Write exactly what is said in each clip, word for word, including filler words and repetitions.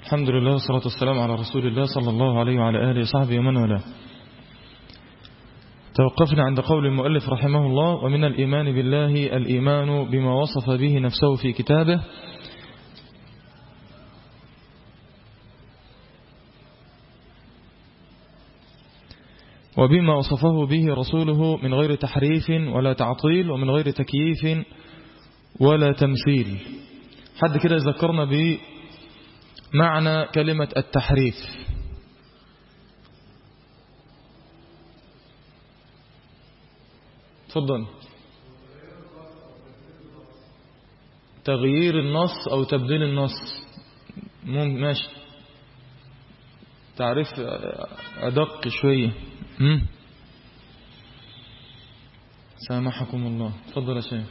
الحمد لله والصلاة والسلام على رسول الله صلى الله عليه وعلى آله وصحبه ومن والاه. توقفنا عند قول المؤلف رحمه الله: ومن الإيمان بالله الإيمان بما وصف به نفسه في كتابه وبما وصفه به رسوله من غير تحريف ولا تعطيل ومن غير تكييف ولا تمثيل. حد كده يذكرنا بمعنى كلمة التحريف. تفضل. تغيير النص أو تبديل النص. ماشي. تعريف أدق شوية. مم. سامحكم الله. تفضل يا شيخ.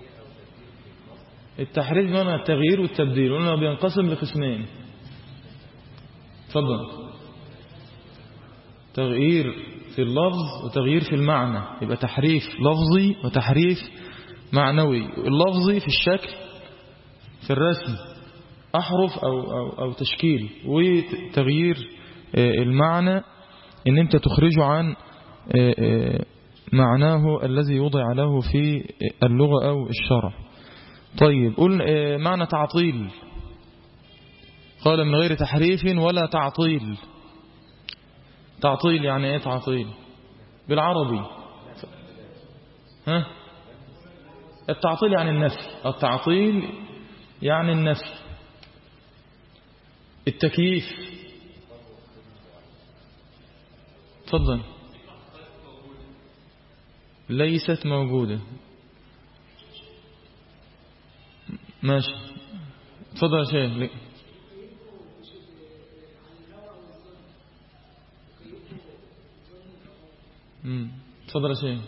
التحريف معنى التغيير والتبديل، قلنا بينقسم لقسمين. تفضل. تغيير في اللفظ وتغيير في المعنى، يبقى تحريف لفظي وتحريف معنوي. اللفظي في الشكل، في الرسم، أحرف أو, أو, أو تشكيل. وتغيير المعنى إن أنت تخرجه عن معناه الذي وضع له في اللغة أو الشرع. طيب، قل معنى تعطيل. قال من غير تحريف ولا تعطيل. تعطيل يعني ايه تعطيل بالعربي؟ ها؟ التعطيل يعني النفي. التعطيل يعني النفي. التكييف. تفضل. ليست موجودة. ماشي. تفضل يا شيخ. تفضل يا شيخ.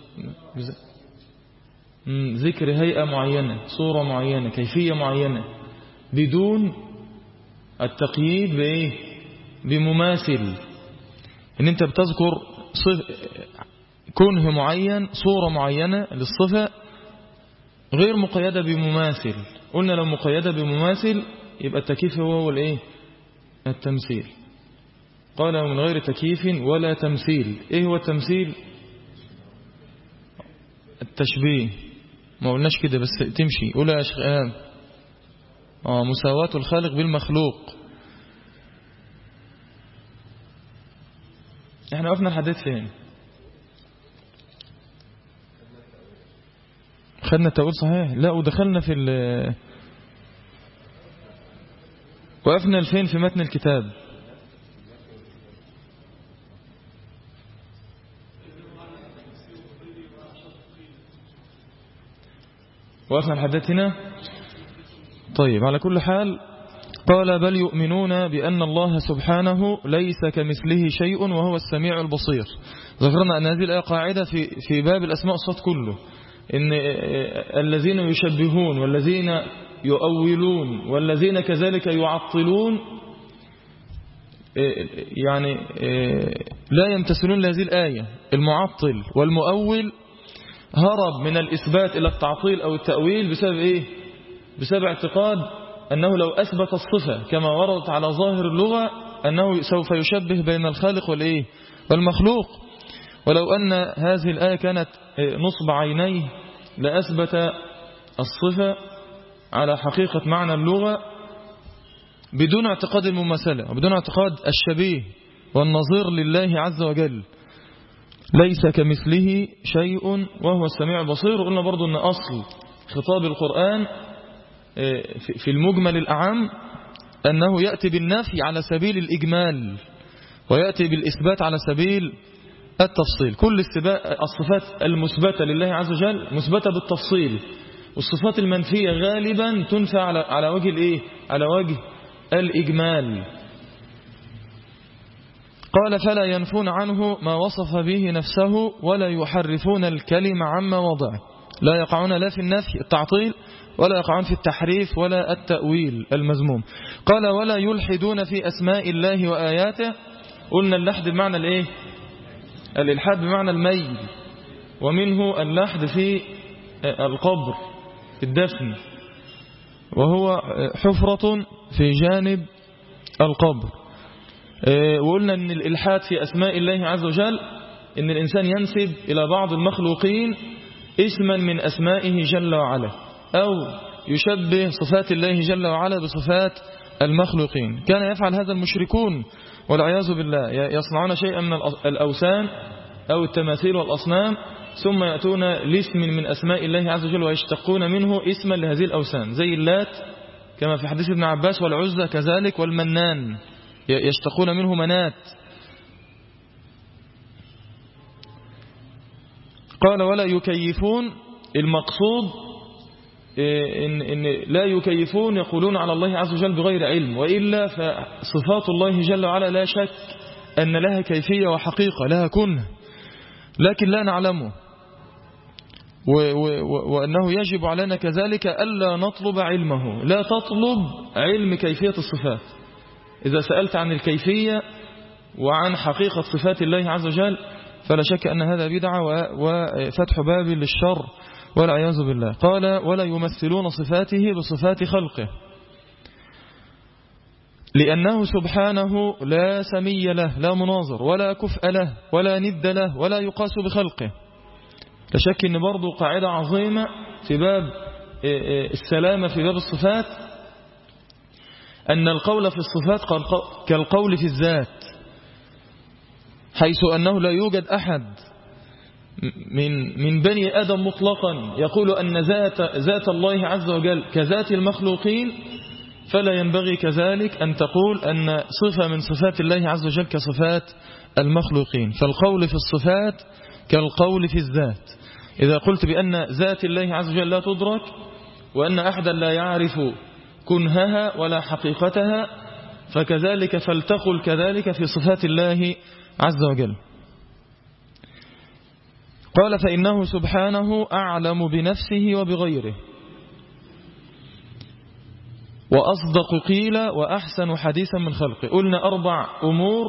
ذكر هيئة معينة، صورة معينة، كيفية معينة، بدون التقييد بإيه؟ بمماثل. إن أنت بتذكر كنه معين، صورة معينة للصفة غير مقيدة بمماثل. قلنا لو مقيدة بمماثل يبقى التكييف هو الإيه؟ التمثيل. قال من غير تكييف ولا تمثيل. إيه هو التمثيل؟ التشبيه. ما قلناش كده بس تمشي. قول يا شيخ إمام. آه مساواة الخالق بالمخلوق. احنا وقفنا الحديث فين؟ خدنا التأويل صحيح. لا، ودخلنا في ال وقفنا الفين في متن الكتاب. وقفنا الحديث هنا. طيب، على كل حال قال بل يؤمنون بأن الله سبحانه ليس كمثله شيء وهو السميع البصير. ذكرنا أن هذه الآية قاعدة في في باب الأسماء والصفات كله، إن الذين يشبهون والذين يؤولون والذين كذلك يعطلون يعني لا يمتثلون لهذه الآية. المعطل والمؤول هرب من الإثبات إلى التعطيل أو التأويل بسبب إيه؟ بسبب اعتقاد أنه لو أثبت الصفة كما وردت على ظاهر اللغة أنه سوف يشبه بين الخالق والإيه؟ والمخلوق. ولو أن هذه الآية كانت نصب عينيه لأثبت الصفة على حقيقة معنى اللغة بدون اعتقاد المماثلة وبدون اعتقاد الشبيه والنظير لله عز وجل. ليس كمثله شيء وهو السميع البصير. قلنا برضو أن أصل خطاب القرآن في المجمل الأعم أنه يأتي بالنفي على سبيل الإجمال ويأتي بالإثبات على سبيل التفصيل. كل الصفات المثبتة لله عز وجل مثبتة بالتفصيل، والصفات المنفية غالبا تنفى على على وجه الإيه؟ على وجه الإجمال. قال فلا ينفون عنه ما وصف به نفسه ولا يحرفون الكلمة عن مواضعه. لا يقعون لا في النفي التعطيل ولا يقعون في التحريف ولا التأويل المذموم. قال ولا يلحدون في أسماء الله وآياته. قلنا اللحد بمعنى الإيه؟ الإلحاد بمعنى الميل، ومنه اللحد في القبر في الدفن، وهو حفرة في جانب القبر. وقلنا أن الإلحاد في أسماء الله عز وجل أن الإنسان ينسب إلى بعض المخلوقين اسما من أسمائه جل وعلا، أو يشبه صفات الله جل وعلا بصفات المخلوقين. كان يفعل هذا المشركون والعياذ بالله، يصنعون شيئا من الأوثان أو التماثيل والأصنام، ثم يأتون لاسم من أسماء الله عز وجل ويشتقون منه اسما لهذه الأوثان، زي اللات كما في حديث ابن عباس، والعزى كذلك، والمنان يشتقون منه منات. قال ولا يكيفون، المقصود إن, إن لا يكيفون يقولون على الله عز وجل بغير علم، وإلا فصفات الله جل وعلا لا شك أن لها كيفية وحقيقة، لها كنه، لكن لا نعلمه، وأنه يجب علينا كذلك ألا نطلب علمه. لا تطلب علم كيفية الصفات. إذا سألت عن الكيفية وعن حقيقة صفات الله عز وجل فلا شك أن هذا بدعة وفتح باب للشر والعياذ بالله. قال ولا يمثلون صفاته بصفات خلقه، لأنه سبحانه لا سمي له، لا مناظر ولا كفء له ولا ند له ولا يقاس بخلقه. لا شك أن برضو قاعدة عظيمة في باب السلامة في باب الصفات، أن القول في الصفات كالقول في الذات، حيث أنه لا يوجد أحد من من بني آدم مطلقا يقول أن ذات ذات الله عز وجل كذات المخلوقين، فلا ينبغي كذلك أن تقول أن صفة من صفات الله عز وجل كصفات المخلوقين. فالقول في الصفات كالقول في الذات. إذا قلت بأن ذات الله عز وجل لا تدرك، وأن أحدا لا يعرف كنهها ولا حقيقتها، فكذلك فلتقل كذلك في صفات الله عز وجل. قال فإنه سبحانه أعلم بنفسه وبغيره، وأصدق قيل وأحسن حديثا من خلقه. قلنا أربع أمور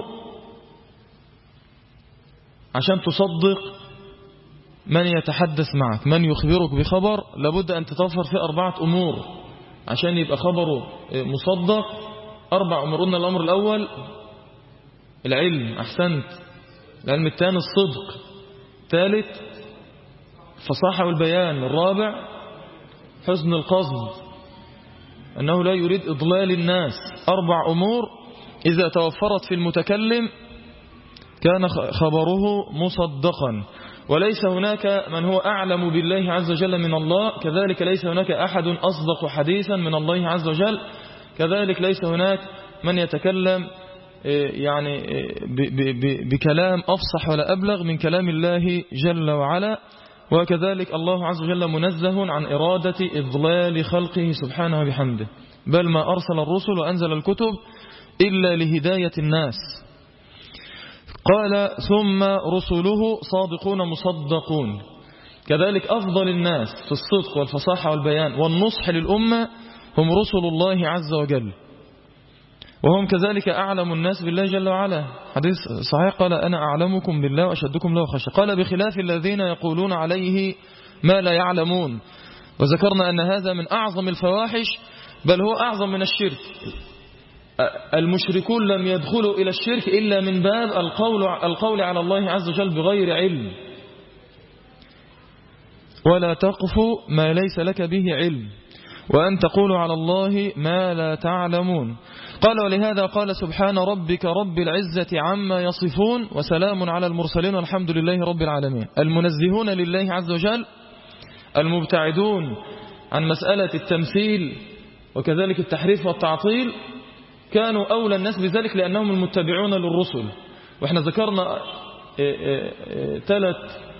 عشان تصدق من يتحدث معك، من يخبرك بخبر، لابد أن تتوفر في أربعة أمور عشان يبقى خبره مصدق. أربع أمور. قلنا الأمر الأول العلم، أحسنت. العلم الثاني الصدق. ثالث الفصاحة والبيان. الرابع حسن القصد، أنه لا يريد إضلال الناس. أربع أمور إذا توفرت في المتكلم كان خبره مصدقا. وليس هناك من هو أعلم بالله عز وجل من الله، كذلك ليس هناك أحد أصدق حديثا من الله عز وجل، كذلك ليس هناك من يتكلم يعني بكلام أفصح ولا أبلغ من كلام الله جل وعلا. وكذلك الله عز وجل منزه عن إرادة إضلال خلقه سبحانه بحمده، بل ما أرسل الرسل وأنزل الكتب إلا لهداية الناس. قال ثم رسله صادقون مصدقون. كذلك أفضل الناس في الصدق والفصاحة والبيان والنصح للأمة هم رسل الله عز وجل، وهم كذلك أعلم الناس بالله جل وعلا. حديث صحيح قال أنا أعلمكم بالله وأشدكم له خشية. قال بخلاف الذين يقولون عليه ما لا يعلمون. وذكرنا أن هذا من أعظم الفواحش، بل هو أعظم من الشرك. المشركون لم يدخلوا إلى الشرك إلا من باب القول, القول على الله عز وجل بغير علم. ولا تقف ما ليس لك به علم، وأن تقولوا على الله ما لا تعلمون. قال ولهذا قال سبحان ربك رب العزة عما يصفون وسلام على المرسلين والحمد لله رب العالمين. المنزهون لله عز وجل، المبتعدون عن مسألة التمثيل وكذلك التحريف والتعطيل، كانوا أولى الناس بذلك لأنهم المتبعون للرسل. وإحنا ذكرنا ثلاث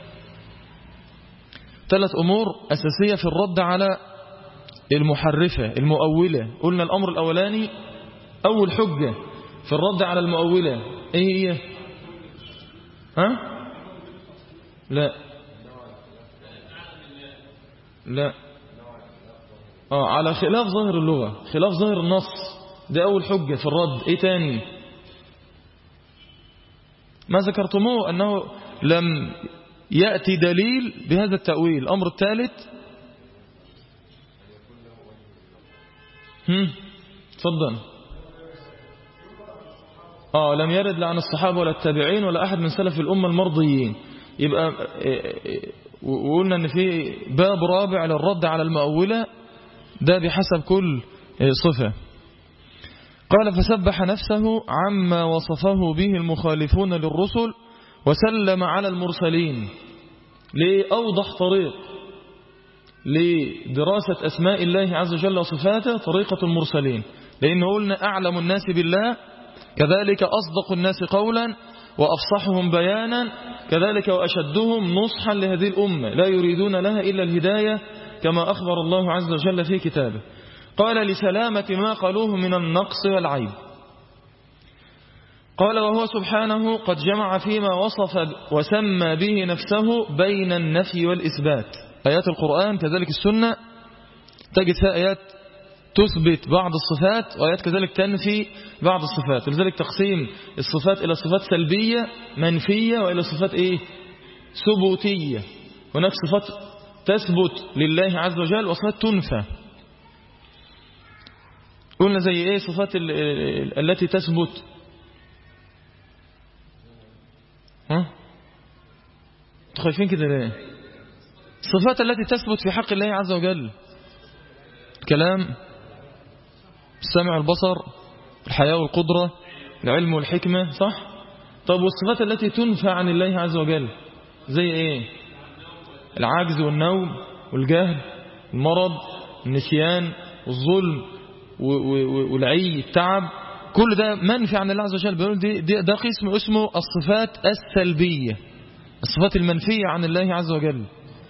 ثلاث أمور أساسية في الرد على المحرفة المؤولة. قلنا الأمر الأولاني أول حجة في الرد على المؤولة إيه هي؟ ها؟ لا لا آه على خلاف ظاهر اللغة، خلاف ظاهر النص، ده أول حجة في الرد. إيه تاني ما ذكرتموه؟ أنه لم يأتي دليل بهذا التأويل. الأمر الثالث هم تفضل آه لم يرد لا عن الصحابة ولا التابعين ولا أحد من سلف الأمة المرضيين. يبقى وقلنا أن في باب رابع للرد على المؤولة، ده بحسب كل صفة. قال فسبح نفسه عما وصفه به المخالفون للرسل وسلم على المرسلين. لأوضح طريق لدراسة أسماء الله عز وجل وصفاته طريقة المرسلين، لأنه قلنا أعلم الناس بالله، كذلك أصدق الناس قولا وأفصحهم بيانا، كذلك وأشدهم نصحا لهذه الأمة، لا يريدون لها إلا الهداية كما أخبر الله عز وجل في كتابه. قال لسلامة ما قالوه من النقص والعيب. قال وهو سبحانه قد جمع فيما وصف وسمى به نفسه بين النفي والإثبات. آيات القرآن كذلك السنة تجد فيها آيات تثبت بعض الصفات وآيات كذلك تنفي بعض الصفات، ولذلك تقسيم الصفات إلى صفات سلبية منفية وإلى صفات إيه؟ ثبوتية. هناك صفات تثبت لله عز وجل وصفات تنفى. قلنا زي إيه صفات التي تثبت؟ ها؟ خايفين كده ليه؟ الصفات التي تثبت في حق الله عز وجل: الكلام، السمع والبصر، الحياة والقدرة، العلم والحكمة، صح؟ طب والصفات التي تنفى عن الله عز وجل زي ايه؟ العجز والنوم والجهل، المرض، النسيان والظلم والعي، التعب، كل ده منفي عن الله عز وجل. بيقول دي ده قسم اسمه الصفات السلبية، الصفات المنفية عن الله عز وجل.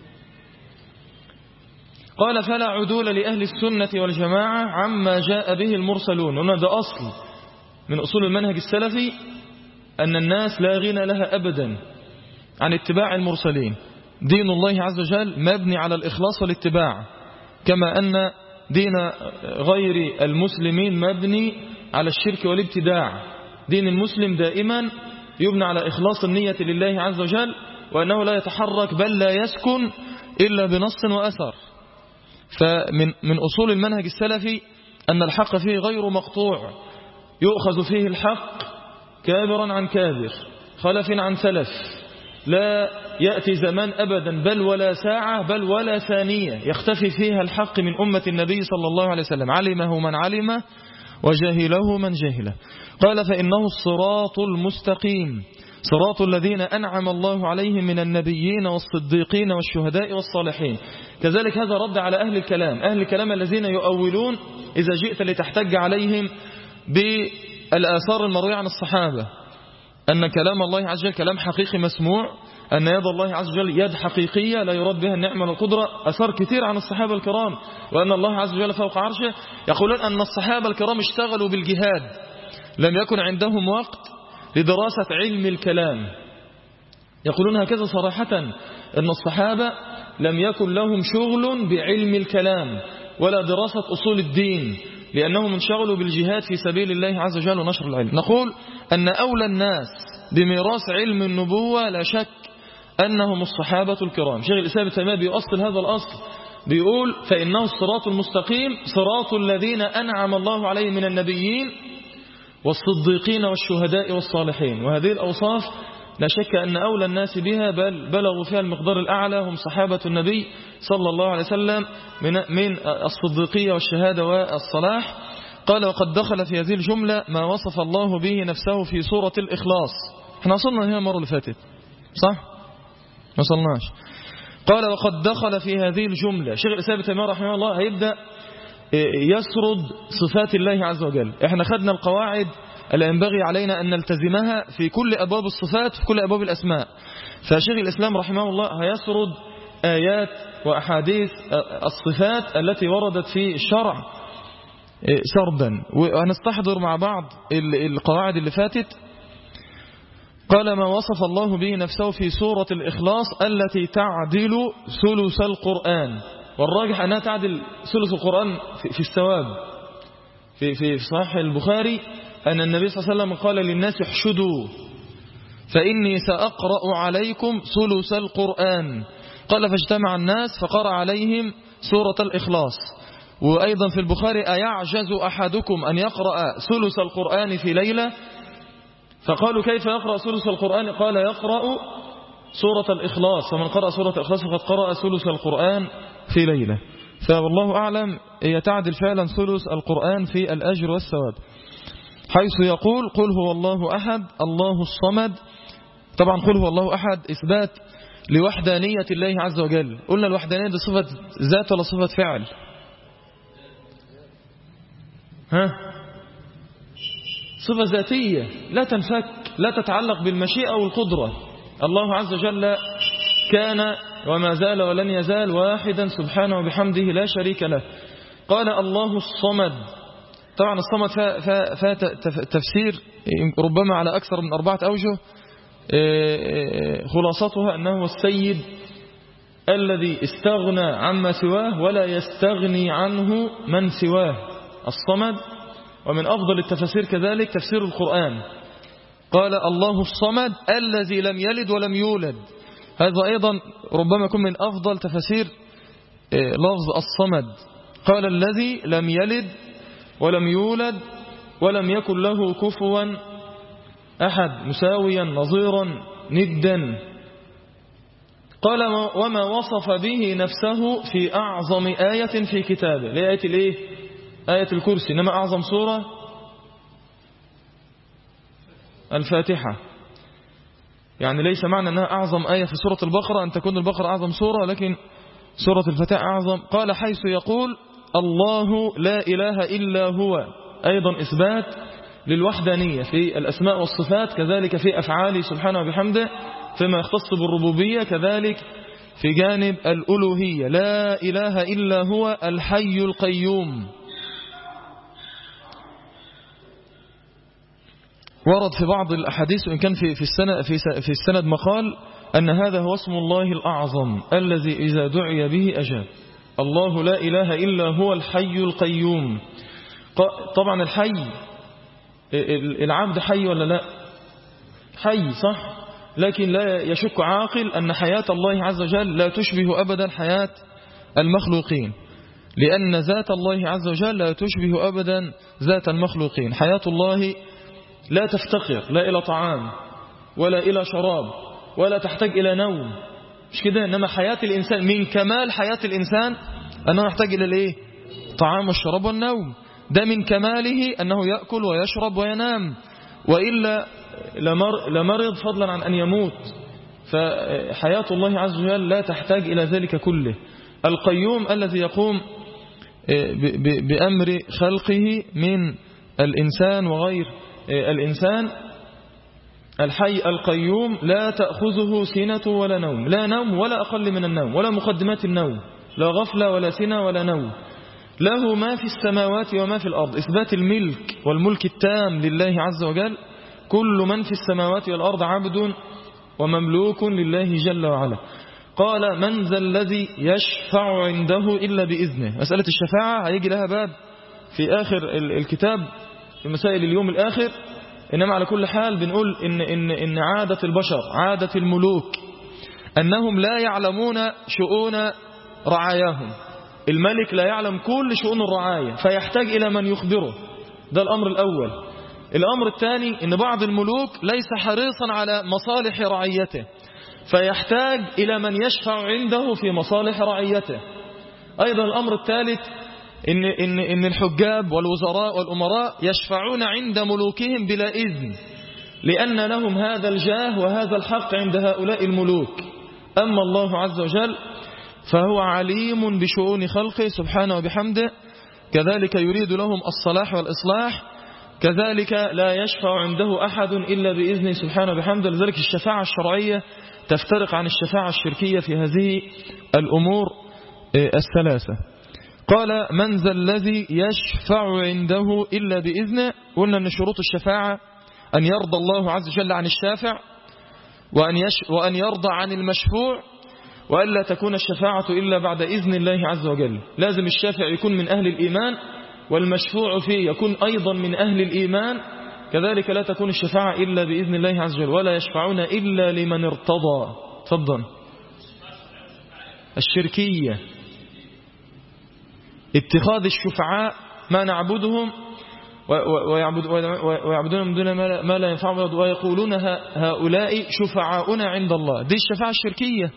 قال فلا عدول لأهل السنة والجماعة عما جاء به المرسلون. هنا ده أصل من أصول المنهج السلفي، أن الناس لا غنى لها أبدا عن اتباع المرسلين. دين الله عز وجل مبني على الإخلاص والاتباع، كما أن دين غير المسلمين مبني على الشرك والابتداع. دين المسلم دائما يبنى على إخلاص النية لله عز وجل، وأنه لا يتحرك بل لا يسكن إلا بنص وأثر. فمن من أصول المنهج السلفي أن الحق فيه غير مقطوع، يؤخذ فيه الحق كابرا عن كابر، خلف عن سلف، لا يأتي زمان أبدا بل ولا ساعة بل ولا ثانية يختفي فيها الحق من أمة النبي صلى الله عليه وسلم، علمه من علمه وجهله من جهله. قال فإنه الصراط المستقيم، صراط الذين أنعم الله عليهم من النبيين والصديقين والشهداء والصالحين. كذلك هذا رد على أهل الكلام، أهل الكلام الذين يؤولون إذا جئت لتحتج عليهم بالآثار المروية عن الصحابة أن كلام الله عز وجل كلام حقيقي مسموع، أن يد الله عز وجل يد حقيقية لا يراد بها النعمة والقدرة، أثار كثير عن الصحابة الكرام، وأن الله عز وجل فوق عرشه. يقولون أن الصحابة الكرام اشتغلوا بالجهاد، لم يكن عندهم وقت لدراسة علم الكلام. يقولون هكذا صراحة أن الصحابة لم يكن لهم شغل بعلم الكلام ولا دراسة أصول الدين، لأنهم انشغلوا بالجهاد في سبيل الله عز وجل ونشر العلم. نقول أن أولى الناس بميراث علم النبوة لا شك أنهم الصحابة الكرام. شيخ الإسلام ابن تيمية بيؤصل هذا الأصل، بيقول فإنه الصراط المستقيم صراط الذين أنعم الله عليهم من النبيين والصديقين والشهداء والصالحين. وهذه الأوصاف لا شك أن أولى الناس بها بل بلغوا فيها المقدار الأعلى هم صحابة النبي صلى الله عليه وسلم من من الصديقية والشهادة والصلاح. قال وقد دخل في هذه الجملة ما وصف الله به نفسه في سورة الإخلاص. احنا وصلنا هنا المرة اللي فاتت صح؟ ما وصلناش. قال وقد دخل في هذه الجملة. شيخ الإسلام ابن تيمية رحمه الله هيبدأ يسرد صفات الله عز وجل. احنا خدنا القواعد اللي ينبغي علينا أن نلتزمها في كل أبواب الصفات في كل أبواب الأسماء. فشيخ الإسلام رحمه الله هيسرد آيات وأحاديث الصفات التي وردت في الشرع سردا، وهنستحضر مع بعض القواعد اللي فاتت. قال ما وصف الله به نفسه في سورة الإخلاص التي تعدل ثلث القرآن، والراجح أنها تعدل ثلث القرآن في الثواب. في في صحيح البخاري أن النبي صلى الله عليه وسلم قال للناس احشدوا فإني سأقرأ عليكم ثلث القرآن. قال فاجتمع الناس فقرأ عليهم سورة الإخلاص. وأيضا في البخاري أيعجز أحدكم أن يقرأ ثلث القرآن في ليلة؟ فقالوا كيف يقرأ ثلث القرآن؟ قال يقرأ سورة الإخلاص، فمن قرأ سورة الإخلاص فقد قرأ ثلث القرآن في ليلة. فوالله أعلم يتعدل فعلا ثلث القرآن في الأجر والثواب، حيث يقول قل هو الله أحد الله الصمد. طبعا قل هو الله أحد إثبات لوحدانية الله عز وجل. قلنا الوحدانية دي صفة ذات ولا صفة فعل؟ ها؟ صفة ذاتية لا تنفك، لا تتعلق بالمشيئة والقدرة. الله عز وجل كان وما زال ولن يزال واحدا سبحانه وبحمده لا شريك له. قال الله الصمد. طبعا الصمد فات تفسير ربما على أكثر من أربعة أوجه، خلاصتها أنه هو السيد الذي استغنى عما سواه ولا يستغني عنه من سواه، الصمد. ومن أفضل التفسير كذلك تفسير القرآن، قال الله الصمد الذي لم يلد ولم يولد. هذا أيضا ربما يكون من أفضل تفسير لفظ الصمد. قال الذي لم يلد ولم يولد ولم يكن له كفوا أحد، مساويا نظيرا ندا. قال وما وصف به نفسه في أعظم آية في كتابه، لآية الإيه؟ آية الكرسي. إنما أعظم سورة الفاتحة، يعني ليس معنى أنها أعظم آية في سورة البقرة أن تكون البقرة أعظم سورة، لكن سورة الفاتحة أعظم. قال حيث يقول الله لا إله إلا هو، أيضا إثبات للوحدانية في الأسماء والصفات، كذلك في أفعاله سبحانه وبحمده فيما يختص بالربوبية، كذلك في جانب الألوهية لا إله إلا هو الحي القيوم. ورد في بعض الأحاديث وإن كان في في السند في في السند مقال أن هذا هو اسم الله الأعظم الذي إذا دعي به أجاب. الله لا إله إلا هو الحي القيوم. طبعا الحي، العبد حي ولا لا؟ حي صح، لكن لا يشك عاقل أن حياة الله عز وجل لا تشبه أبدا حياة المخلوقين، لأن ذات الله عز وجل لا تشبه أبدا ذات المخلوقين. حياة الله لا تفتقر لا إلى طعام ولا إلى شراب ولا تحتاج إلى نوم، مش كده؟ إنما حياة الإنسان من كمال حياة الإنسان أنه يحتاج إلى الإيه؟ طعام والشراب والنوم. ده من كماله أنه يأكل ويشرب وينام، وإلا لمرض فضلا عن أن يموت. فحياة الله عز وجل لا تحتاج إلى ذلك كله. القيوم الذي يقوم بأمر خلقه من الإنسان وغير الإنسان. الحي القيوم لا تأخذه سنة ولا نوم، لا نوم ولا أقل من النوم ولا مقدمات النوم، لا غفلة ولا سنة ولا نوم. له ما في السماوات وما في الأرض، إثبات الملك والملك التام لله عز وجل. كل من في السماوات والأرض عبد ومملوك لله جل وعلا. قال من ذا الذي يشفع عنده إلا بإذنه. مسألة الشفاعة هيجي لها باب في آخر الكتاب في مسائل اليوم الآخر. إنما على كل حال بنقول إن, إن, إن عادة البشر عادة الملوك أنهم لا يعلمون شؤون رعاياهم. الملك لا يعلم كل شؤون الرعاية فيحتاج إلى من يخبره. ده الأمر الأول. الأمر الثاني إن بعض الملوك ليس حريصا على مصالح رعيته فيحتاج إلى من يشفع عنده في مصالح رعيته. أيضا الأمر الثالث إن, إن, إن الحجاب والوزراء والأمراء يشفعون عند ملوكهم بلا إذن، لأن لهم هذا الجاه وهذا الحق عند هؤلاء الملوك. أما الله عز وجل فهو عليم بشؤون خلقه سبحانه وبحمده، كذلك يريد لهم الصلاح والإصلاح، كذلك لا يشفع عنده أحد إلا بإذنه سبحانه وبحمده. لذلك الشفاعة الشرعية تفترق عن الشفاعة الشركية في هذه الأمور الثلاثة. قال من ذا الذي يشفع عنده إلا بإذنه. قلنا أن شروط الشفاعة أن يرضى الله عز وجل عن الشافع وأن, يش وأن يرضى عن المشفوع، وألا تكون الشفاعة إلا بعد إذن الله عز وجل. لازم الشافع يكون من أهل الإيمان والمشفوع فيه يكون أيضا من أهل الإيمان. كذلك لا تكون الشفاعة إلا بإذن الله عز وجل. ولا يشفعون إلا لمن ارتضى. تفضل. الشركية اتخاذ الشفعاء ما نعبدهم ويعبدون من دون ما لا ينفعهم ويقولون هؤلاء شفعاؤنا عند الله. دي الشفاعة الشركية،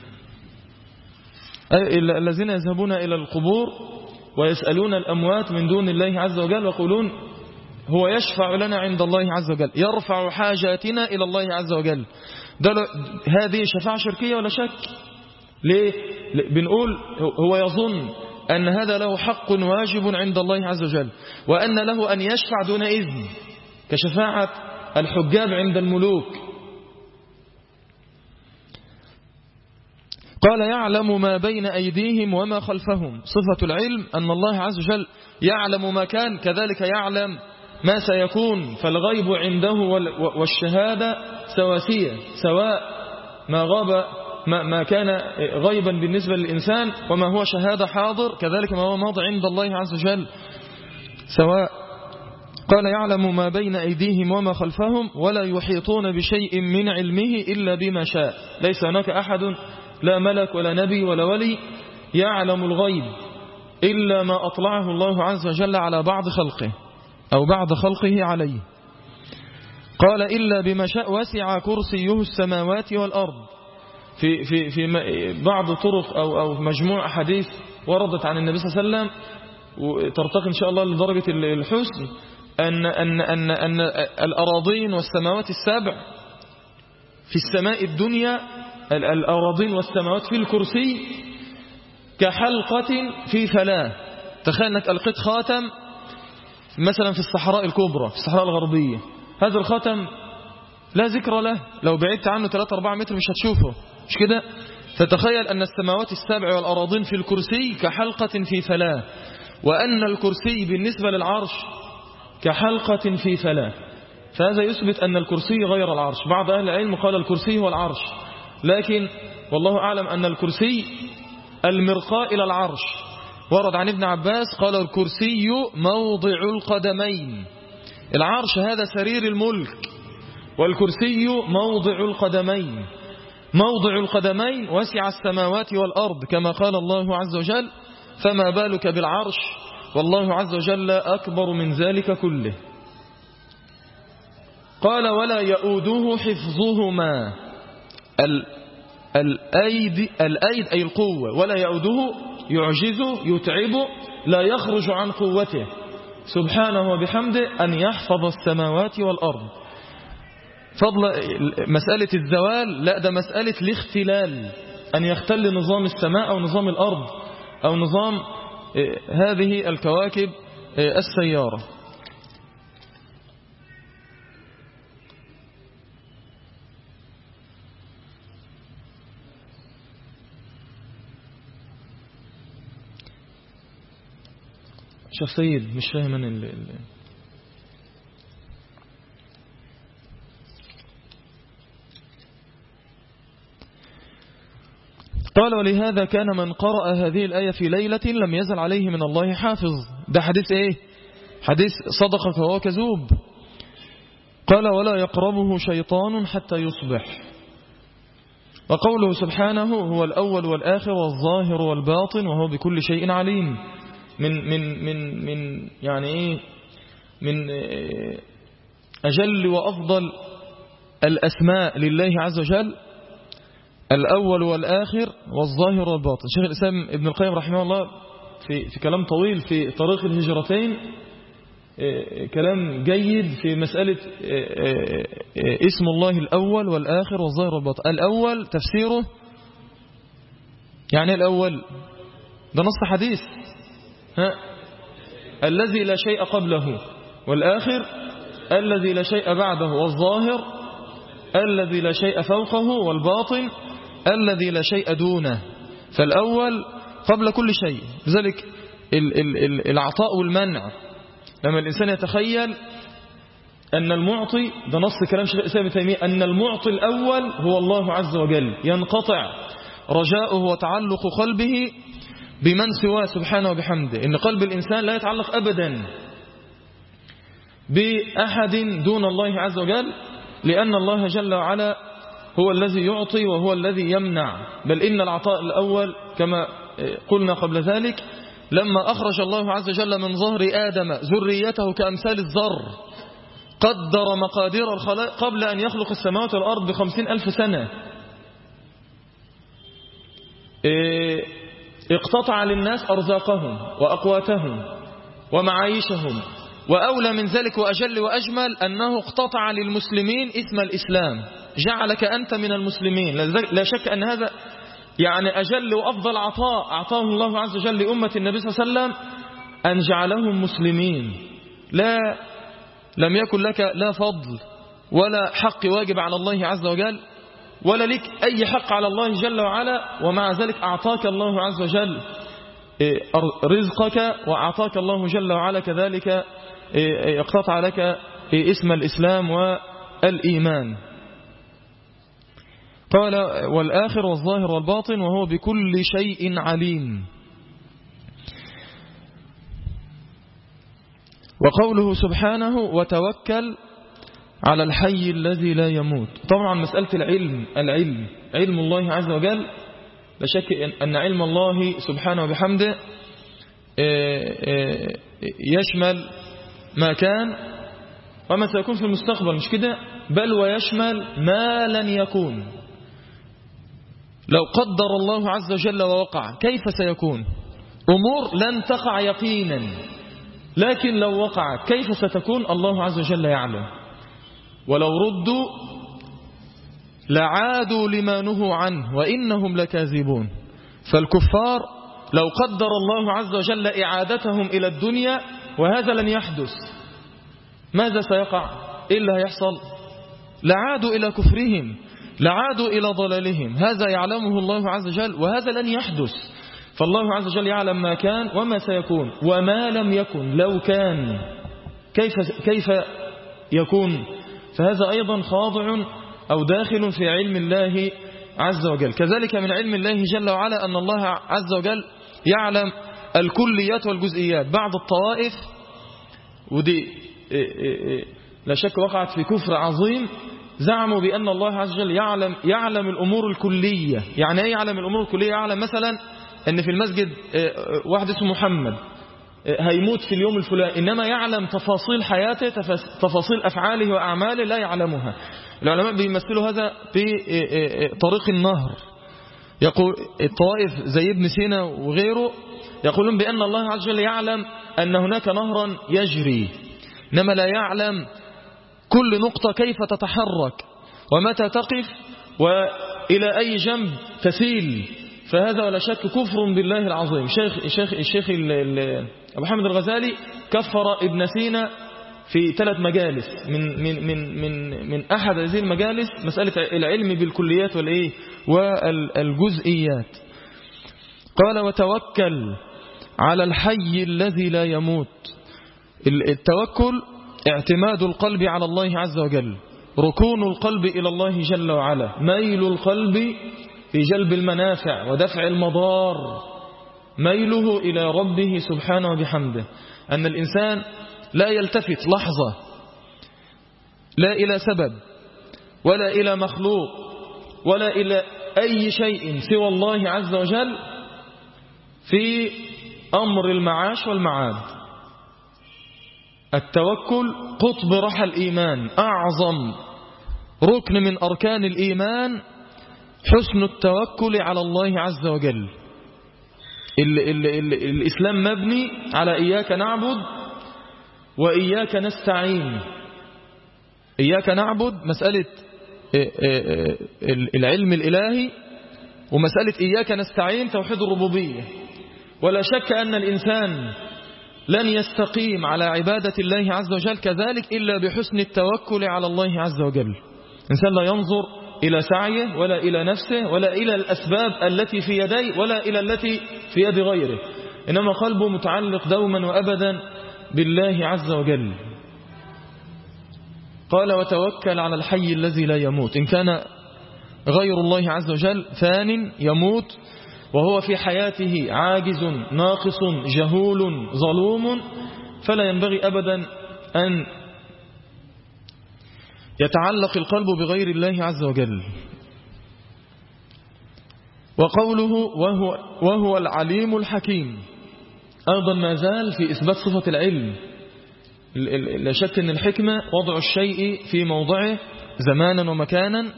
الذين يذهبون إلى القبور ويسألون الأموات من دون الله عز وجل ويقولون هو يشفع لنا عند الله عز وجل، يرفع حاجاتنا إلى الله عز وجل. هذه شفاعة شركية ولا شك. ليه؟ بنقول هو يظن أن هذا له حق واجب عند الله عز وجل، وأن له أن يشفع دون إذن، كشفاعة الحجاب عند الملوك. قال يعلم ما بين أيديهم وما خلفهم. صفة العلم أن الله عز وجل يعلم ما كان، كذلك يعلم ما سيكون، فالغيب عنده والشهادة سواسية، سواء ما غاب ما, ما كان غيبا بالنسبة للإنسان وما هو شهادة حاضر، كذلك ما هو ماضي عند الله عز وجل سواء. قال يعلم ما بين أيديهم وما خلفهم ولا يحيطون بشيء من علمه إلا بما شاء. ليس هناك أحد، لا ملك ولا نبي ولا ولي، يعلم الغيب إلا ما أطلعه الله عز وجل على بعض خلقه أو بعض خلقه عليه. قال إلا بما شاء وسع كرسيه السماوات والأرض. في في في بعض طرق أو أو مجموع أحاديث وردت عن النبي صلى الله عليه وسلم وترتقي إن شاء الله لدرجة الحسن، أن أن أن أن الأراضين والسماوات السبع في السماء الدنيا، الأراضين والسماوات في الكرسي كحلقة في فلاة. تخيل أنك ألقيت خاتم مثلا في الصحراء الكبرى، في الصحراء الغربية، هذا الخاتم لا ذكر له، لو بعدت عنه ثلاثة أربعة متر مش هتشوفه، مش كده؟ فتخيل أن السماوات السبع والأراضين في الكرسي كحلقة في فلاة، وأن الكرسي بالنسبة للعرش كحلقة في فلاة. فهذا يثبت أن الكرسي غير العرش. بعض أهل العلم قال الكرسي هو العرش، لكن والله أعلم أن الكرسي المرقاة إلى العرش. ورد عن ابن عباس قال الكرسي موضع القدمين. العرش هذا سرير الملك، والكرسي موضع القدمين. موضع القدمين وسع السماوات والأرض كما قال الله عز وجل، فما بالك بالعرش والله عز وجل أكبر من ذلك كله. قال ولا يؤوده حفظهما. الأيد الأيد أي القوة، ولا يؤوده يعجزه يتعبه، لا يخرج عن قوته سبحانه وبحمده أن يحفظ السماوات والأرض. فضل مسألة الزوال، لا، ده مسألة الاختلال، أن يختل نظام السماء أو نظام الأرض أو نظام هذه الكواكب السيارة. شيخ سيد مش فاهم أنا ال ال قال ولهذا كان من قرأ هذه الآية في ليلة لم يزل عليه من الله حافظ. ده حديث ايه؟ حديث صدق فهو كذوب. قال ولا يقربه شيطان حتى يصبح. وقوله سبحانه هو الأول والآخر والظاهر والباطن وهو بكل شيء عليم. من من من من يعني ايه؟ من أجل وأفضل الأسماء لله عز وجل الأول والآخر والظاهر والباطن. شيخ الإسلام ابن القيم رحمه الله في في كلام طويل في طريق الهجرتين، كلام جيد في مسألة اسم الله الأول والآخر والظاهر والباطن. الأول تفسيره يعني الأول ده نص حديث، ها، الذي لا شيء قبله، والآخر الذي لا شيء بعده، والظاهر الذي لا شيء فوقه، والباطن الذي لا شيء دونه. فالأول قبل كل شيء. لذلك العطاء والمنع، لما الإنسان يتخيل أن المعطي، ده نص كلام شيخ الإسلام ابن تيمية، أن المعطي الأول هو الله عز وجل، ينقطع رجاؤه وتعلق قلبه بمن سواه سبحانه وبحمده. إن قلب الإنسان لا يتعلق أبدا بأحد دون الله عز وجل، لأن الله جل وعلا هو الذي يعطي وهو الذي يمنع. بل إن العطاء الأول كما قلنا قبل ذلك لما أخرج الله عز وجل من ظهر آدم ذريته كأمثال الذر قدر مقادير الخلائق قبل أن يخلق السماوات والأرض بخمسين ألف سنة. اقتطع للناس أرزاقهم وأقواتهم ومعايشهم، وأولى من ذلك وأجل وأجمل أنه اقتطع للمسلمين اسم الإسلام، جعلك أنت من المسلمين. لا شك أن هذا يعني أجل وأفضل عطاء أعطاه الله عز وجل لأمة النبي صلى الله عليه وسلم، أن جعلهم مسلمين. لا لم يكن لك لا فضل ولا حق واجب على الله عز وجل، ولا لك أي حق على الله جل وعلا، ومع ذلك أعطاك الله عز وجل رزقك، وأعطاك الله جل وعلا كذلك اقتطع لك اسم الإسلام والإيمان. قال والآخر والظاهر والباطن وهو بكل شيء عليم. وقوله سبحانه وتوكل على الحي الذي لا يموت. طبعا مسألة العلم العلم علم الله عز وجل، لا شك أن علم الله سبحانه وبحمده يشمل ما كان وما سيكون في المستقبل، مش كده؟ بل ويشمل ما لن يكون. لو قدر الله عز وجل ووقع كيف سيكون؟ أمور لن تقع يقينا، لكن لو وقعت كيف ستكون الله عز وجل يعلم. ولو ردوا لعادوا لما نهوا عنه وإنهم لكاذبون. فالكفار لو قدر الله عز وجل إعادتهم إلى الدنيا وهذا لن يحدث، ماذا سيقع؟ إيه اللي هيحصل؟ لعادوا إلى كفرهم، لعادوا إلى ضلالهم. هذا يعلمه الله عز وجل وهذا لن يحدث. فالله عز وجل يعلم ما كان وما سيكون وما لم يكن. لو كان كيف, كيف يكون؟ فهذا أيضا خاضع أو داخل في علم الله عز وجل. كذلك من علم الله جل وعلا أن الله عز وجل يعلم الكليات والجزئيات. بعض الطوائف ودي لا شك وقعت في كفر عظيم، زعموا بأن الله عز وجل يعلم يعلم الأمور الكلية. يعني ايه يعلم الأمور الكلية؟ يعلم مثلا أن في المسجد واحد اسمه محمد هيموت في اليوم الفلاني، إنما يعلم تفاصيل حياته، تفاصيل أفعاله وأعماله لا يعلمها. العلماء بيمثلوا هذا بطريق النهر. يقول الطوائف زي ابن سينا وغيره يقولون بأن الله عز وجل يعلم أن هناك نهرا يجري، إنما لا يعلم كل نقطة كيف تتحرك ومتى تقف وإلى أي جنب تسيل. فهذا ولا شك كفر بالله العظيم. شيخ الشيخ الشيخ أبو حامد الغزالي كفر ابن سينا في ثلاث مجالس. من من من من من أحد هذه المجالس مسألة العلم بالكليات والإيه والجزئيات. قال وتوكل على الحي الذي لا يموت. التوكل اعتماد القلب على الله عز وجل، ركون القلب إلى الله جل وعلا، ميل القلب في جلب المنافع ودفع المضار، ميله إلى ربه سبحانه وبحمده. أن الإنسان لا يلتفت لحظة لا إلى سبب ولا إلى مخلوق ولا إلى أي شيء سوى الله عز وجل في أمر المعاش والمعاد. التوكل قطب رحى الإيمان، أعظم ركن من أركان الإيمان حسن التوكل على الله عز وجل. ال ال ال الإسلام مبني على إياك نعبد وإياك نستعين. إياك نعبد مسألة العلم الإلهي، ومسألة إياك نستعين توحيد الربوبية. ولا شك أن الإنسان لن يستقيم على عبادة الله عز وجل كذلك إلا بحسن التوكل على الله عز وجل. الإنسان لا ينظر إلى سعيه ولا إلى نفسه ولا إلى الأسباب التي في يديه ولا إلى التي في يد غيره، إنما قلبه متعلق دوما وأبدا بالله عز وجل. قال وتوكل على الحي الذي لا يموت. إن كان غير الله عز وجل ثان يموت وهو في حياته عاجز ناقص جهول ظلوم، فلا ينبغي أبدا أن يتعلق القلب بغير الله عز وجل. وقوله وهو, وهو العليم الحكيم. أيضا ما زال في إثبات صفة العلم. لا شك أن الحكمة وضع الشيء في موضعه زمانا ومكانا.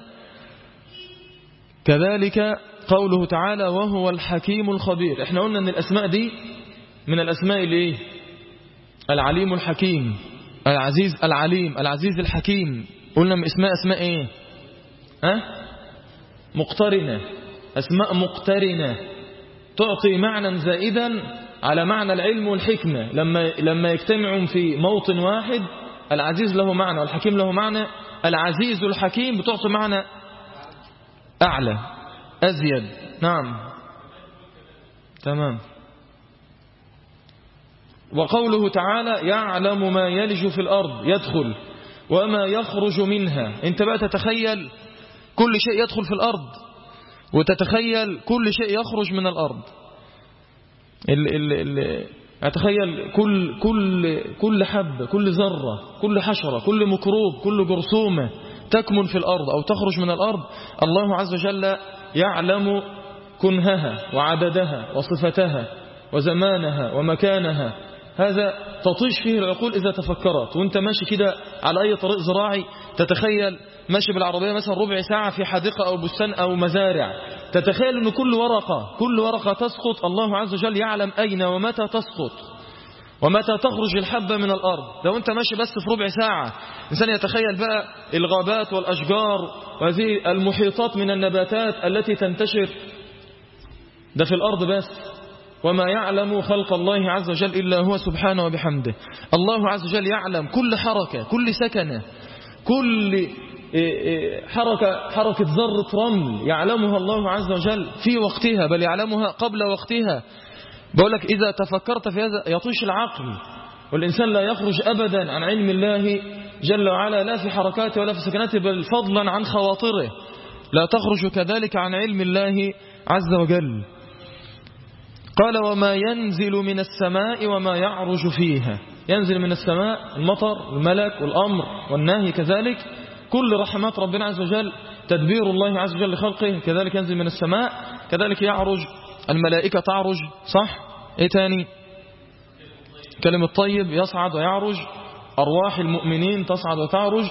كذلك قوله تعالى وهو الحكيم الخبير. احنا قلنا أن الأسماء دي من الأسماء اللي العليم الحكيم، العزيز العليم، العزيز الحكيم. قلنا من اسماء اسماء ايه؟ أه؟ مقترنة، أسماء مقترنة تعطي معنى زائدا على معنى العلم والحكمة. لما لما يجتمعوا في موطن واحد، العزيز له معنى والحكيم له معنى. العزيز الحكيم بتعطي معنى أعلى أزيد. نعم تمام. وقوله تعالى يعلم ما يلج في الأرض يدخل وما يخرج منها. انت بقى تتخيل كل شيء يدخل في الأرض وتتخيل كل شيء يخرج من الأرض. ال ال ال أتخيل كل كل كل حبة، كل ذرة، كل حشرة، كل ميكروب، كل جرثومة تكمن في الأرض أو تخرج من الأرض. الله عز وجل يعلم كنهها وعددها وصفتها وزمانها ومكانها. هذا تطيش فيه العقول إذا تفكرت. وانت ماشي كده على أي طريق زراعي، تتخيل ماشي بالعربية مثلا ربع ساعة في حديقة أو بستان أو مزارع، تتخيل أن كل ورقة كل ورقة تسقط الله عز وجل يعلم أين ومتى تسقط ومتى تخرج الحبة من الأرض. لو انت ماشي بس في ربع ساعة، إنسان يتخيل بقى الغابات والأشجار وهذه المحيطات من النباتات التي تنتشر ده في الأرض بس. وما يعلم خلق الله عز وجل إلا هو سبحانه وبحمده. الله عز وجل يعلم كل حركة، كل سكنة، كل حركة حركة ذرة رمل يعلمها الله عز وجل في وقتها، بل يعلمها قبل وقتها. بقول لك إذا تفكرت في هذا يطيش العقل، والإنسان لا يخرج أبدا عن علم الله جل وعلا، لا في حركاته ولا في سكناته، بل فضلا عن خواطره لا تخرج كذلك عن علم الله عز وجل. قال وما ينزل من السماء وما يعرج فيها. ينزل من السماء المطر، الملك والأمر والنهي، كذلك كل رحمات ربنا عز وجل، تدبير الله عز وجل لخلقه، كذلك ينزل من السماء. كذلك يعرج الملائكة تعرج، صح؟ ايه تاني؟ كلمة طيب يصعد ويعرج، أرواح المؤمنين تصعد وتعرج.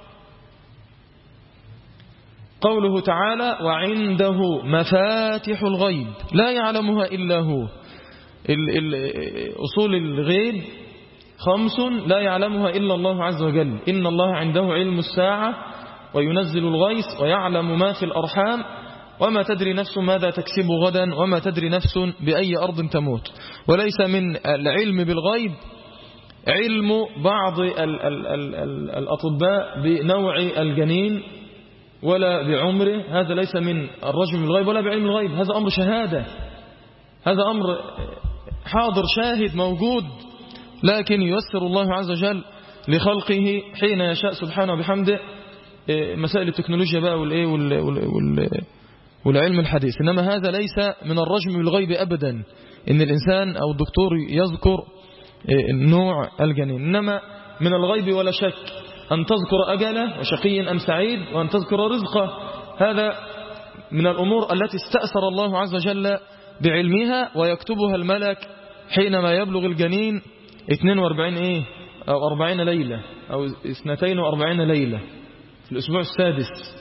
قوله تعالى وعنده مفاتح الغيب لا يعلمها إلا هو. ال ال أصول الغيب خمس لا يعلمها إلا الله عز وجل. إن الله عنده علم الساعة وينزل الغيث ويعلم ما في الأرحام وما تدري نفس ماذا تكسب غدا وما تدري نفس بأي أرض تموت. وليس من العلم بالغيب علم بعض ال ال ال ال الأطباء بنوع الجنين ولا بعمره. هذا ليس من الرجم بالغيب ولا بعلم الغيب، هذا أمر شهادة، هذا أمر حاضر شاهد موجود، لكن ييسر الله عز وجل لخلقه حين يشاء سبحانه وبحمده. مسائل التكنولوجيا بقى والإيه والعلم الحديث. إنما هذا ليس من الرجم بالغيب أبدا، إن الإنسان أو الدكتور يذكر نوع الجنين. إنما من الغيب ولا شك أن تذكر أجله وشقي أم سعيد، وأن تذكر رزقه. هذا من الأمور التي استأثر الله عز وجل بعلمها، ويكتبها الملك حينما يبلغ الجنين اثنين وأربعين إيه أو أربعين ليلة أو اثنتين وأربعين ليلة في الأسبوع السادس.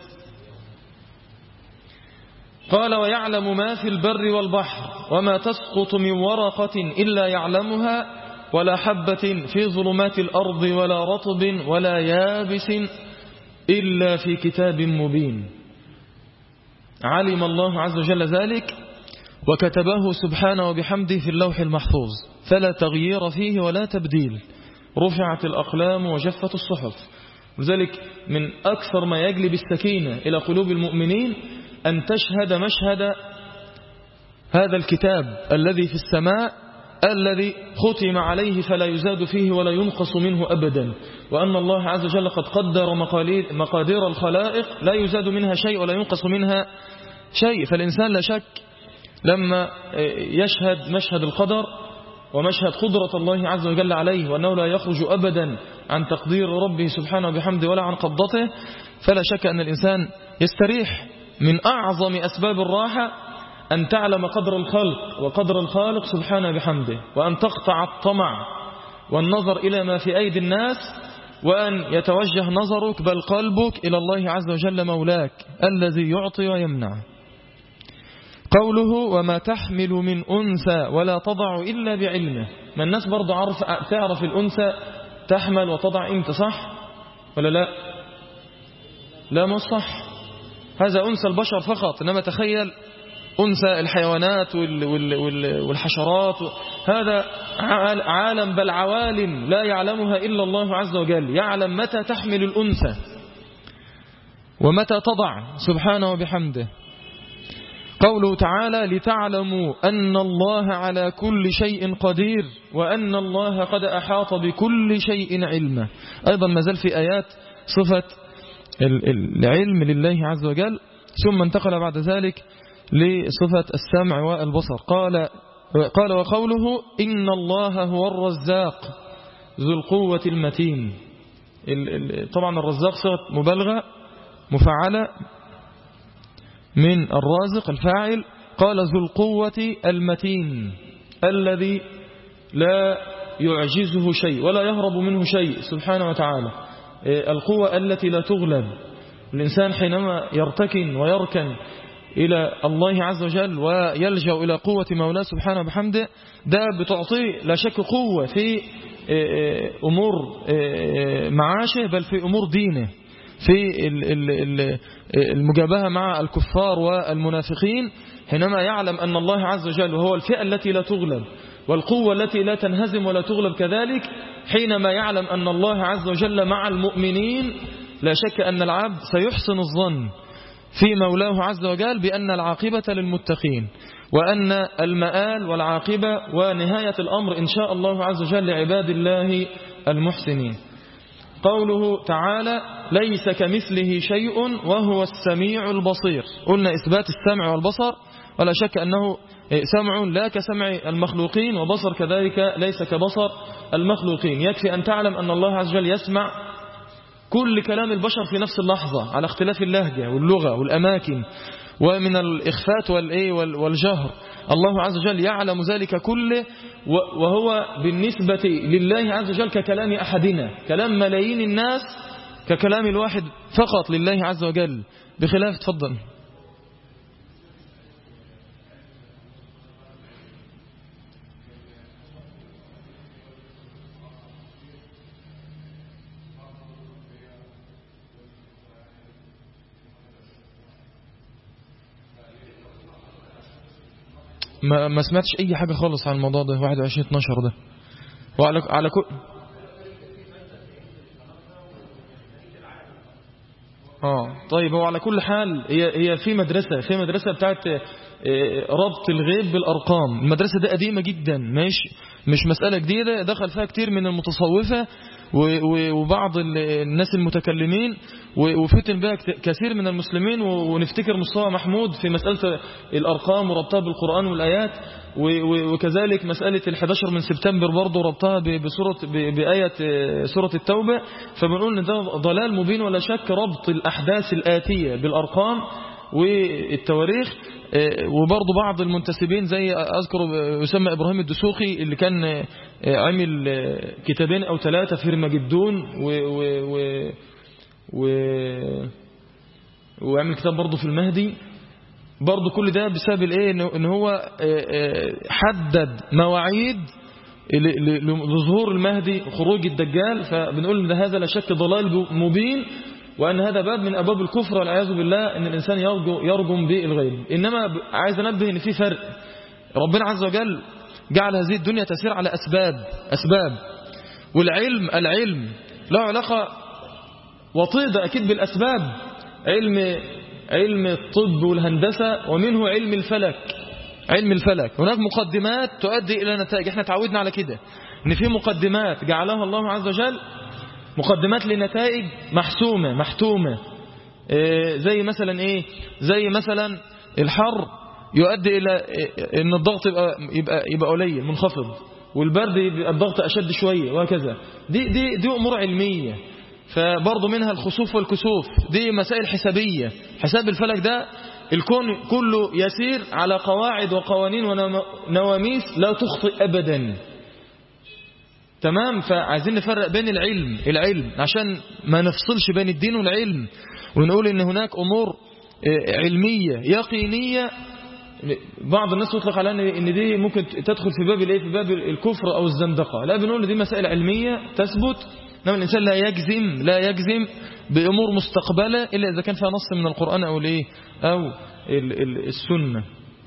قال ويعلم ما في البر والبحر وما تسقط من ورقة إلا يعلمها ولا حبة في ظلمات الأرض ولا رطب ولا يابس إلا في كتاب مبين. علم الله عز وجل ذلك وكتبه سبحانه وبحمده في اللوح المحفوظ، فلا تغيير فيه ولا تبديل. رفعت الأقلام وجفت الصحف. لذلك من أكثر ما يجلب السكينة إلى قلوب المؤمنين أن تشهد مشهد هذا الكتاب الذي في السماء الذي ختم عليه فلا يزاد فيه ولا ينقص منه أبدا، وأن الله عز وجل قد قدر مقادير الخلائق لا يزاد منها شيء ولا ينقص منها شيء. فالإنسان لا شك لما يشهد مشهد القدر ومشهد قدرة الله عز وجل عليه، وأنه لا يخرج أبدا عن تقدير ربه سبحانه وبحمده ولا عن قبضته، فلا شك أن الإنسان يستريح. من أعظم أسباب الراحة أن تعلم قدر الخلق وقدر الخالق سبحانه بحمده، وأن تقطع الطمع والنظر إلى ما في أيدي الناس، وأن يتوجه نظرك بل قلبك إلى الله عز وجل مولاك الذي يعطي ويمنع. قوله وما تحمل من أنثى ولا تضع إلا بعلمه. ما الناس برضو عارف تعرف الأنثى تحمل وتضع إمتى، صح ولا لا؟ لا مش صح، هذا أنثى البشر فقط، إنما تخيل أنثى الحيوانات والحشرات، هذا عالم بل عوالم لا يعلمها إلا الله عز وجل، يعلم متى تحمل الأنثى ومتى تضع سبحانه وبحمده. قوله تعالى لتعلموا أن الله على كل شيء قدير وأن الله قد أحاط بكل شيء علما. أيضا ما زال في آيات صفة العلم لله عز وجل، ثم انتقل بعد ذلك لصفة السمع والبصر. قال قال وقوله إن الله هو الرزاق ذو القوة المتين. طبعا الرزاق صيغة مبالغة مفعلة من الرازق الفاعل. قال ذو القوة المتين الذي لا يعجزه شيء ولا يهرب منه شيء سبحانه وتعالى، القوة التي لا تغلب. الإنسان حينما يرتكن ويركن إلى الله عز وجل ويلجأ إلى قوة مولاه سبحانه وبحمده، ده بتعطيه لا شك قوة في أمور معاشه بل في أمور دينه، في المجابهة مع الكفار والمنافقين، حينما يعلم أن الله عز وجل وهو الفئة التي لا تغلب والقوة التي لا تنهزم ولا تغلب كذلك، حينما يعلم أن الله عز وجل مع المؤمنين، لا شك أن العبد سيحسن الظن في مولاه عز وجل بأن العاقبة للمتقين، وأن المآل والعاقبة ونهاية الأمر إن شاء الله عز وجل لعباد الله المحسنين. قوله تعالى ليس كمثله شيء وهو السميع البصير. قلنا إثبات السمع والبصر، ولا شك أنه سمع لا كسمع المخلوقين، وبصر كذلك ليس كبصر المخلوقين. يكفي أن تعلم أن الله عز وجل يسمع كل كلام البشر في نفس اللحظة على اختلاف اللهجة واللغة والأماكن ومن الإخفات والجهر. الله عز وجل يعلم ذلك كله، وهو بالنسبة لله عز وجل ككلام أحدنا، كلام ملايين الناس ككلام الواحد فقط لله عز وجل، بخلاف تفضل. ما ما سمعتش اي حاجه خالص عن الموضوع ده واحد وعشرين اتناشر ده. وعلى على كل اه طيب هو على كل حال هي هي في مدرسه في مدرسه بتاعت ربط الغيب بالارقام. المدرسه دي قديمه جدا، مش مش مساله جديده، دخل فيها كتير من المتصوفه وبعض الناس المتكلمين، وفتن بها كثير من المسلمين. ونفتكر مصطفى محمود في مسألة الأرقام وربطها بالقرآن والآيات، وكذلك مسألة الحداشر من سبتمبر برضو ربطها بسورة بآية سورة التوبة. فبنقول إن ده ضلال مبين ولا شك، ربط الأحداث الآتية بالأرقام والتواريخ. وبرضو بعض المنتسبين زي أذكر يسمى إبراهيم الدسوقي اللي كان عمل كتابين أو ثلاثة في هرمجدون و و و و وعمل كتاب برضو في المهدي. برضو كل ده بسبب الايه ان هو حدد مواعيد لظهور المهدي وخروج الدجال. فبنقول ان هذا لا شك ضلال مبين، وأن هذا باب من أبواب الكفر والعياذ بالله، أن الإنسان يرجو يرجم بالغيب. إنما عايز أنبه أن في فرق. ربنا عز وجل جعل هذه الدنيا تسير على أسباب أسباب والعلم العلم له علاقة وطيدة أكيد بالأسباب. علم علم الطب والهندسة، ومنه علم الفلك علم الفلك هناك مقدمات تؤدي إلى نتائج. احنا تعودنا على كده، أن في مقدمات جعلها الله عز وجل، مقدمات لنتائج محسومة محتومة. إيه زي مثلا ايه زي مثلا الحر يؤدي الى ان الضغط يبقى يبقى, يبقى قليل منخفض، والبرد يبقى الضغط اشد شوية، وهكذا. دي دي دي امور علمية. فبرضه منها الخسوف والكسوف، دي مسائل حسابية. حساب الفلك ده الكون كله يسير على قواعد وقوانين ونواميس لا تخطئ أبدا. تمام. فعايزين نفرق بين العلم العلم عشان ما نفصلش بين الدين والعلم، ونقول ان هناك امور علمية يقينية بعض الناس يطلق على ان دي ممكن تدخل في باب الايه، في باب الكفر او الزندقة. لا، بنقول دي مسائل علمية تثبت، انما الانسان لا يجزم لا يجزم بامور مستقبلة الا اذا كان فيها نص من القرآن او الايه او السنة.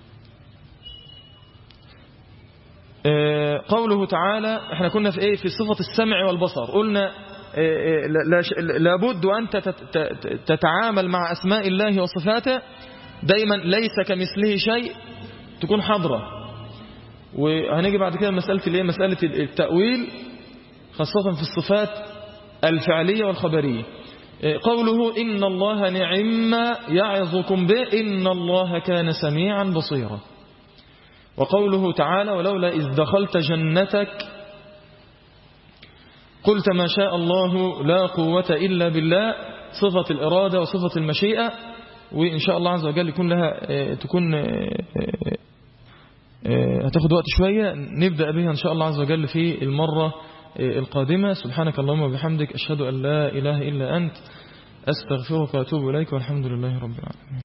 قوله تعالى، احنا كنا في ايه، في صفة السمع والبصر. قلنا لابد وانت تتعامل مع اسماء الله وصفاته دايما ليس كمثله شيء، تكون حاضرة. وهنيجي بعد كده مسألة الايه، مسألة التأويل خاصة في الصفات الفعلية والخبرية. قوله إن الله نعم يعظكم به إن الله كان سميعا بصيرا. وقوله تعالى ولولا إذ دخلت جنتك قلت ما شاء الله لا قوة إلا بالله، صفة الإرادة وصفة المشيئة. وإن شاء الله عز وجل يكون لها تكون هتاخد وقت شوية، نبدأ بها إن شاء الله عز وجل في المرة القادمة. سبحانك اللهم وبحمدك أشهد أن لا إله إلا أنت أستغفرك وأتوب إليك، والحمد لله رب العالمين.